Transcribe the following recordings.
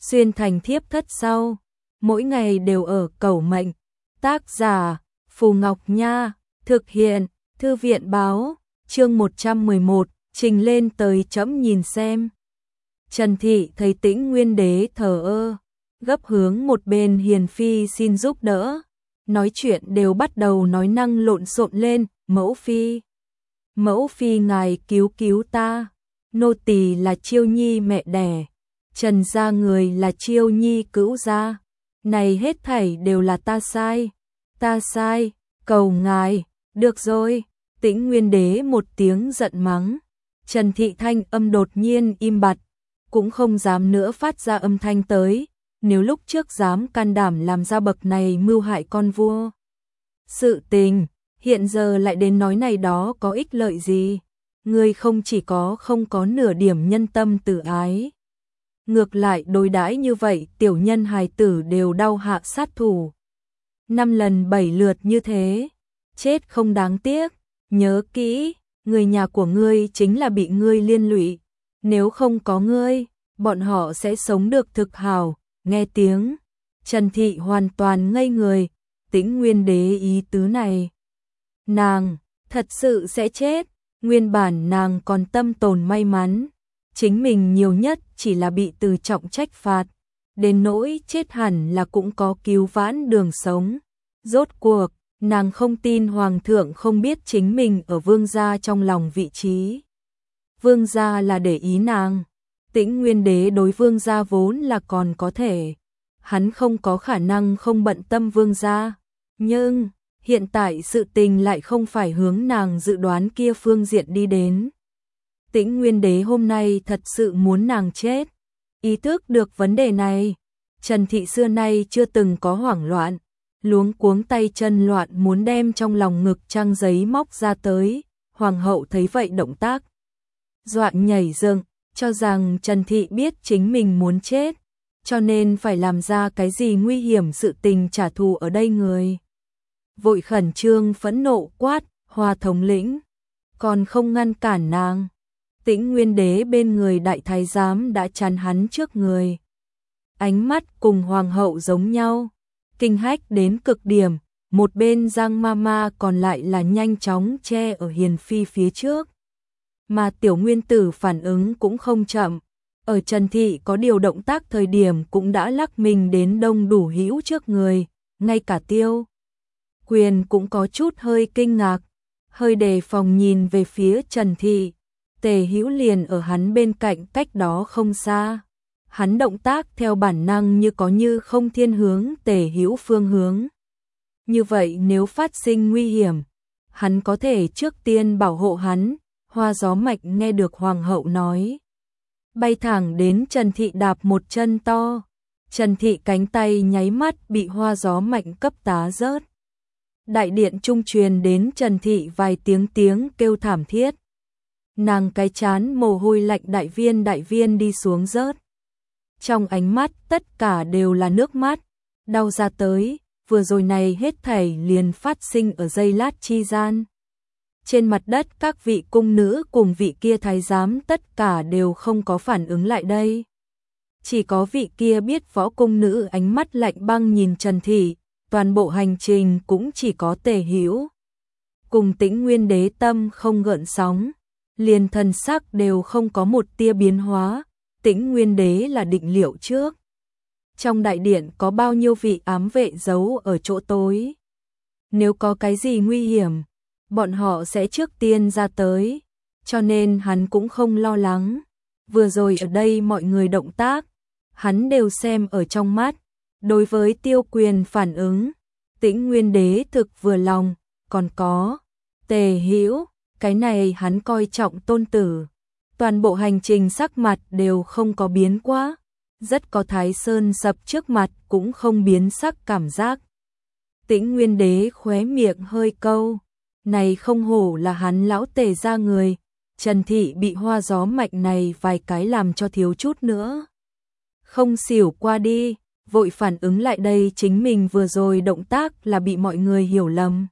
xuyên thành thiếp thất sau, mỗi ngày đều ở cầu mệnh. Tác giả Phù Ngọc Nha, thực hiện Thư viện báo, chương 111, trình lên tới chấm nhìn xem. Trần Thị thấy Tĩnh Nguyên Đế thờ ơ, gấp hướng một bên hiền phi xin giúp đỡ. Nói chuyện đều bắt đầu nói năng lộn xộn lên, Mẫu phi ngài cứu cứu ta, nô tỳ là Chiêu Nhi mẹ đẻ, Trần gia người là Chiêu Nhi cữu gia, này hết thảy đều là ta sai, cầu ngài, được rồi. Tĩnh Nguyên Đế một tiếng giận mắng, Trần Thị thanh âm đột nhiên im bặt, cũng không dám nữa phát ra âm thanh tới, nếu lúc trước dám can đảm làm ra bậc này mưu hại con vua. Sự tình, hiện giờ lại đến nói này đó có ích lợi gì? Ngươi không chỉ không có nửa điểm nhân tâm từ ái. Ngược lại đối đãi như vậy tiểu nhân hài tử đều đau hạ sát thủ. 5 lần 7 lượt như thế, chết không đáng tiếc, nhớ kỹ, người nhà của ngươi chính là bị ngươi liên lụy. Nếu không có ngươi, bọn họ sẽ sống được thực hảo. Nghe tiếng, Trần Thị hoàn toàn ngây người, Tĩnh Nguyên Đế ý tứ này. Nàng, thật sự sẽ chết, nguyên bản nàng còn tâm tồn may mắn, chính mình nhiều nhất chỉ là bị từ trọng trách phạt, đến nỗi chết hẳn là cũng có cứu vãn đường sống. Rốt cuộc, nàng không tin Hoàng thượng không biết chính mình ở vương gia trong lòng vị trí. Vương gia là để ý nàng. Tĩnh Nguyên Đế đối vương gia vốn là còn có thể, hắn không có khả năng không bận tâm vương gia, nhưng hiện tại sự tình lại không phải hướng nàng dự đoán kia phương diện đi đến. Tĩnh Nguyên Đế hôm nay thật sự muốn nàng chết. Ý thức được vấn đề này, Trần Thị xưa nay chưa từng có hoảng loạn, luống cuống tay chân loạn muốn đem trong lòng ngực trang giấy móc ra tới. Hoàng hậu thấy vậy động tác doạn nhảy dựng, cho rằng Trần Thị biết chính mình muốn chết, cho nên phải làm ra cái gì nguy hiểm sự tình trả thù ở đây người. Vội khẩn trương phẫn nộ quát, Hoa thống lĩnh, còn không ngăn cản nàng. Tĩnh Nguyên Đế bên người đại thái giám đã chắn hắn trước người. Ánh mắt cùng hoàng hậu giống nhau, kinh hách đến cực điểm, một bên Giang Mama còn lại là nhanh chóng che ở hiền phi phía trước. Mà tiểu nguyên tử phản ứng cũng không chậm, ở Trần Thị có điều động tác thời điểm cũng đã lắc mình đến đông đủ hữu trước người, ngay cả Tiêu Quyền cũng có chút hơi kinh ngạc, hơi đề phòng nhìn về phía Trần Thị. Tề Hữu liền ở hắn bên cạnh cách đó không xa. Hắn động tác theo bản năng như có như không thiên hướng Tề Hữu phương hướng. Như vậy nếu phát sinh nguy hiểm, hắn có thể trước tiên bảo hộ hắn. Hoa Gió Mạch nghe được hoàng hậu nói, bay thẳng đến Trần Thị đạp một chân to. Trần Thị cánh tay nháy mắt bị Hoa Gió Mạch cấp tá rớt. Đại điện trung truyền đến Trần Thị vài tiếng kêu thảm thiết. Nàng cái chán mồ hôi lạnh đại viên đi xuống rớt. Trong ánh mắt tất cả đều là nước mắt, đau ra tới, vừa rồi này hết thảy liền phát sinh ở giây lát chi gian. Trên mặt đất các vị cung nữ cùng vị kia thái giám tất cả đều không có phản ứng lại đây. Chỉ có vị kia biết võ cung nữ ánh mắt lạnh băng nhìn Trần Thị, toàn bộ hành trình cũng chỉ có Tề Hữu cùng Tĩnh Nguyên Đế tâm không gợn sóng, liền thần sắc đều không có một tia biến hóa. Tĩnh Nguyên Đế là định liệu trước. Trong đại điện có bao nhiêu vị ám vệ giấu ở chỗ tối. Nếu có cái gì nguy hiểm, bọn họ sẽ trước tiên ra tới, cho nên hắn cũng không lo lắng. Vừa rồi ở đây mọi người động tác, hắn đều xem ở trong mắt. Đối với Tiêu Quyền phản ứng, Tĩnh Nguyên Đế thực vừa lòng, còn có Tề Hữu, cái này hắn coi trọng tôn tử. Toàn bộ hành trình sắc mặt đều không có biến quá, rất có Thái Sơn sập trước mặt cũng không biến sắc cảm giác. Tĩnh Nguyên Đế khóe miệng hơi câu, này không hổ là hắn lão Tề gia người. Trần Thị bị Hoa Gió Mạch này vài cái làm cho thiếu chút nữa không xỉu qua đi, vội phản ứng lại đây chính mình vừa rồi động tác là bị mọi người hiểu lầm.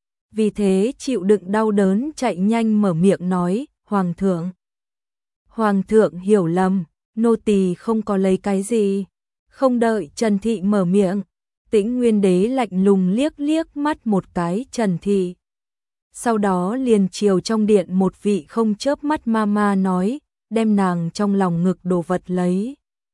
Vì thế chịu đựng đau đớn chạy nhanh mở miệng nói, Hoàng thượng hiểu lầm, nô tỳ không có lấy cái gì, Không đợi Trần Thị mở miệng, Tĩnh Nguyên Đế lạnh lùng liếc liếc mắt một cái Trần Thị. Sau đó liền chiều trong điện một vị không chớp mắt mama nói, đem nàng trong lòng ngực đồ vật lấy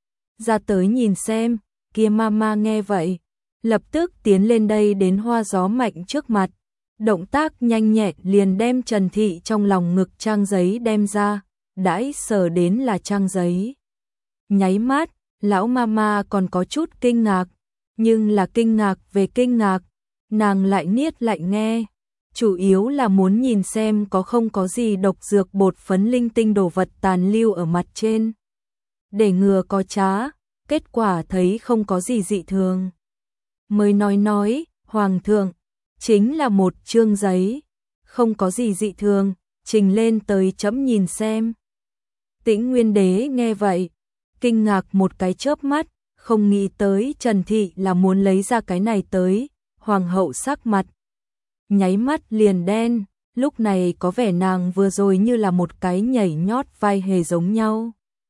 ra tới nhìn xem. Kia mama nghe vậy, lập tức tiến lên đây đến Hoa Gió Mạnh trước mặt, động tác nhanh nhẹn liền đem Trần Thị trong lòng ngực trang giấy đem ra, đãi sờ đến là trang giấy. Nháy mắt, lão mama còn có chút kinh ngạc, nhưng là kinh ngạc về kinh ngạc, nàng lại niết lại nghe, chủ yếu là muốn nhìn xem có không có gì độc dược bột phấn linh tinh đồ vật tàn lưu ở mặt trên. Để ngừa có trá, kết quả thấy không có gì dị thường. Mới nói, Hoàng thượng, chính là một chương giấy, không có gì dị thường, trình lên tới chấm nhìn xem. Tĩnh Nguyên Đế nghe vậy, kinh ngạc một cái chớp mắt, không nghĩ tới Trần Thị là muốn lấy ra cái này tới. Hoàng hậu sắc mặt nháy mắt liền đen, lúc này có vẻ nàng vừa rồi như là một cái nhảy nhót vai hề giống nhau.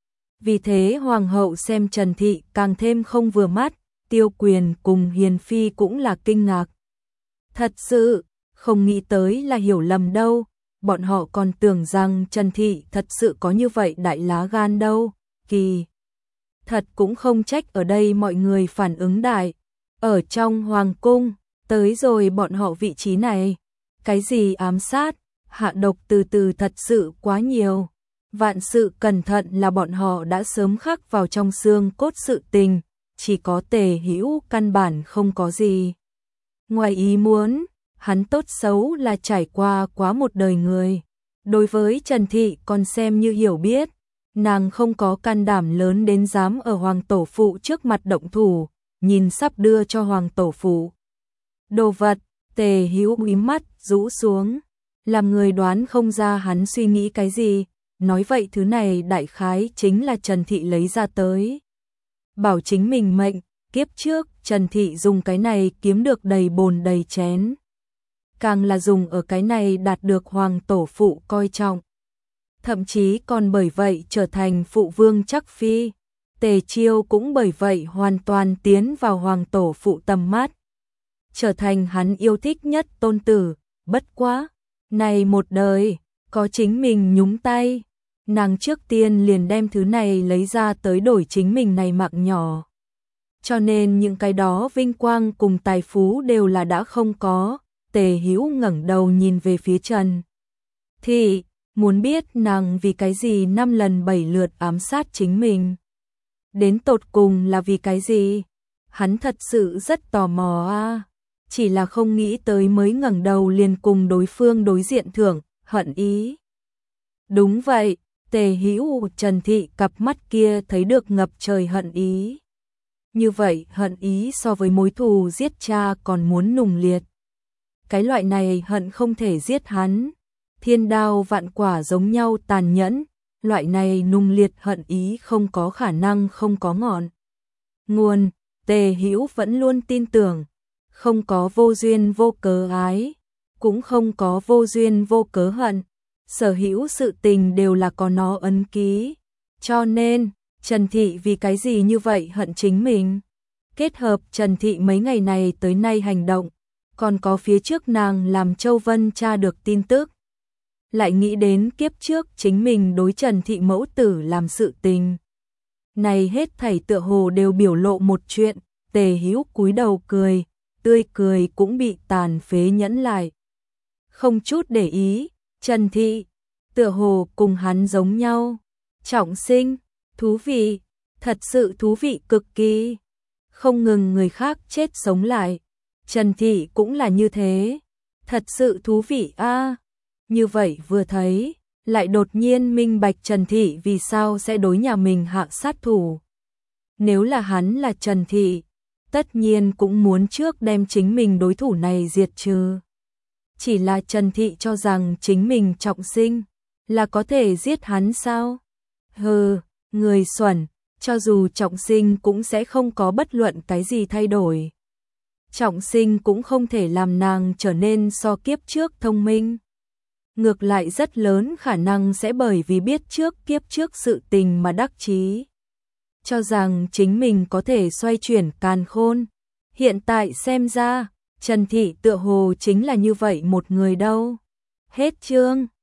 Vì thế Hoàng hậu xem Trần Thị càng thêm không vừa mắt, Tiêu Quyền cùng Hiền Phi cũng là kinh ngạc. Thật sự, không nghĩ tới là hiểu lầm đâu, bọn họ còn tưởng rằng Trần Thị thật sự có như vậy đại lá gan đâu, kỳ. Thật cũng không trách ở đây mọi người phản ứng đại, ở trong Hoàng cung, tới rồi bọn họ vị trí này, cái gì ám sát, hạ độc từ từ thật sự quá nhiều. Vạn sự cẩn thận là bọn họ đã sớm khắc vào trong xương cốt sự tình, chỉ có Tề Hữu căn bản không có gì ngoài ý muốn, hắn tốt xấu là trải qua quá một đời người. Đối với Trần Thị còn xem như hiểu biết, nàng không có can đảm lớn đến dám ở Hoàng tổ phụ trước mặt động thủ, nhìn sắp đưa cho Hoàng tổ phụ đồ vật, Tề Hữu mí mắt rũ xuống, làm người đoán không ra hắn suy nghĩ cái gì. Nói vậy thứ này đại khái chính là Trần Thị lấy ra tới bảo chính mình mệnh, kiếp trước Trần Thị dùng cái này kiếm được đầy bồn đầy chén, càng là dùng ở cái này đạt được Hoàng tổ phụ coi trọng, thậm chí còn bởi vậy trở thành phụ vương chắc phi. Tề Chiêu cũng bởi vậy hoàn toàn tiến vào Hoàng tổ phụ tầm mắt, trở thành hắn yêu thích nhất tôn tử. Bất quá, này một đời có chính mình nhúng tay, nàng trước tiên liền đem thứ này lấy ra tới đổi chính mình này mạng nhỏ. Cho nên những cái đó vinh quang cùng tài phú đều là đã không có. Tề Hữu ngẩng đầu nhìn về phía Trần Thị, muốn biết nàng vì cái gì 5 lần 7 lượt ám sát chính mình. Đến tột cùng là vì cái gì? Hắn thật sự rất tò mò a, chỉ là không nghĩ tới mới ngẩng đầu liền cùng đối phương đối diện thưởng, hận ý. Đúng vậy, Tề Hữu Trần Thị cặp mắt kia thấy được ngập trời hận ý. Như vậy hận ý so với mối thù giết cha còn muốn nùng liệt. Cái loại này hận không thể giết hắn, thiên đao vạn quả giống nhau tàn nhẫn, loại này nung liệt hận ý không có khả năng không có ngọn nguồn. Tề Hữu vẫn luôn tin tưởng, không có vô duyên vô cớ ái, cũng không có vô duyên vô cớ hận, sở hữu sự tình đều là có nó ấn ký. Cho nên, Trần Thị vì cái gì như vậy hận chính mình? Kết hợp Trần Thị mấy ngày này tới nay hành động, còn có phía trước nàng làm Châu Vân tra được tin tức, lại nghĩ đến kiếp trước chính mình đối Trần Thị mẫu tử làm sự tình. Này hết thảy tựa hồ đều biểu lộ một chuyện. Tề Hữu cúi đầu cười, tươi cười cũng bị tàn phế nhẫn lại. Không chút để ý, Trần Thị tựa hồ cùng hắn giống nhau. Trọng sinh, thú vị, thật sự thú vị cực kỳ. Không ngừng người khác chết sống lại, Trần Thị cũng là như thế. Thật sự thú vị a. Như vậy vừa thấy, lại đột nhiên minh bạch Trần Thị vì sao sẽ đối nhà mình hạ sát thủ. Nếu là hắn là Trần Thị, tất nhiên cũng muốn trước đem chính mình đối thủ này diệt trừ. Chỉ là Trần Thị cho rằng chính mình trọng sinh là có thể giết hắn sao? Hừ, người xuẩn, cho dù trọng sinh cũng sẽ không có bất luận cái gì thay đổi. Trọng sinh cũng không thể làm nàng trở nên so kiếp trước thông minh. Ngược lại rất lớn khả năng sẽ bởi vì biết trước kiếp trước sự tình mà đắc chí. cho rằng chính mình có thể xoay chuyển càn khôn. Hiện tại xem ra, Trần Thị tựa hồ chính là như vậy một người đâu. Hết chương.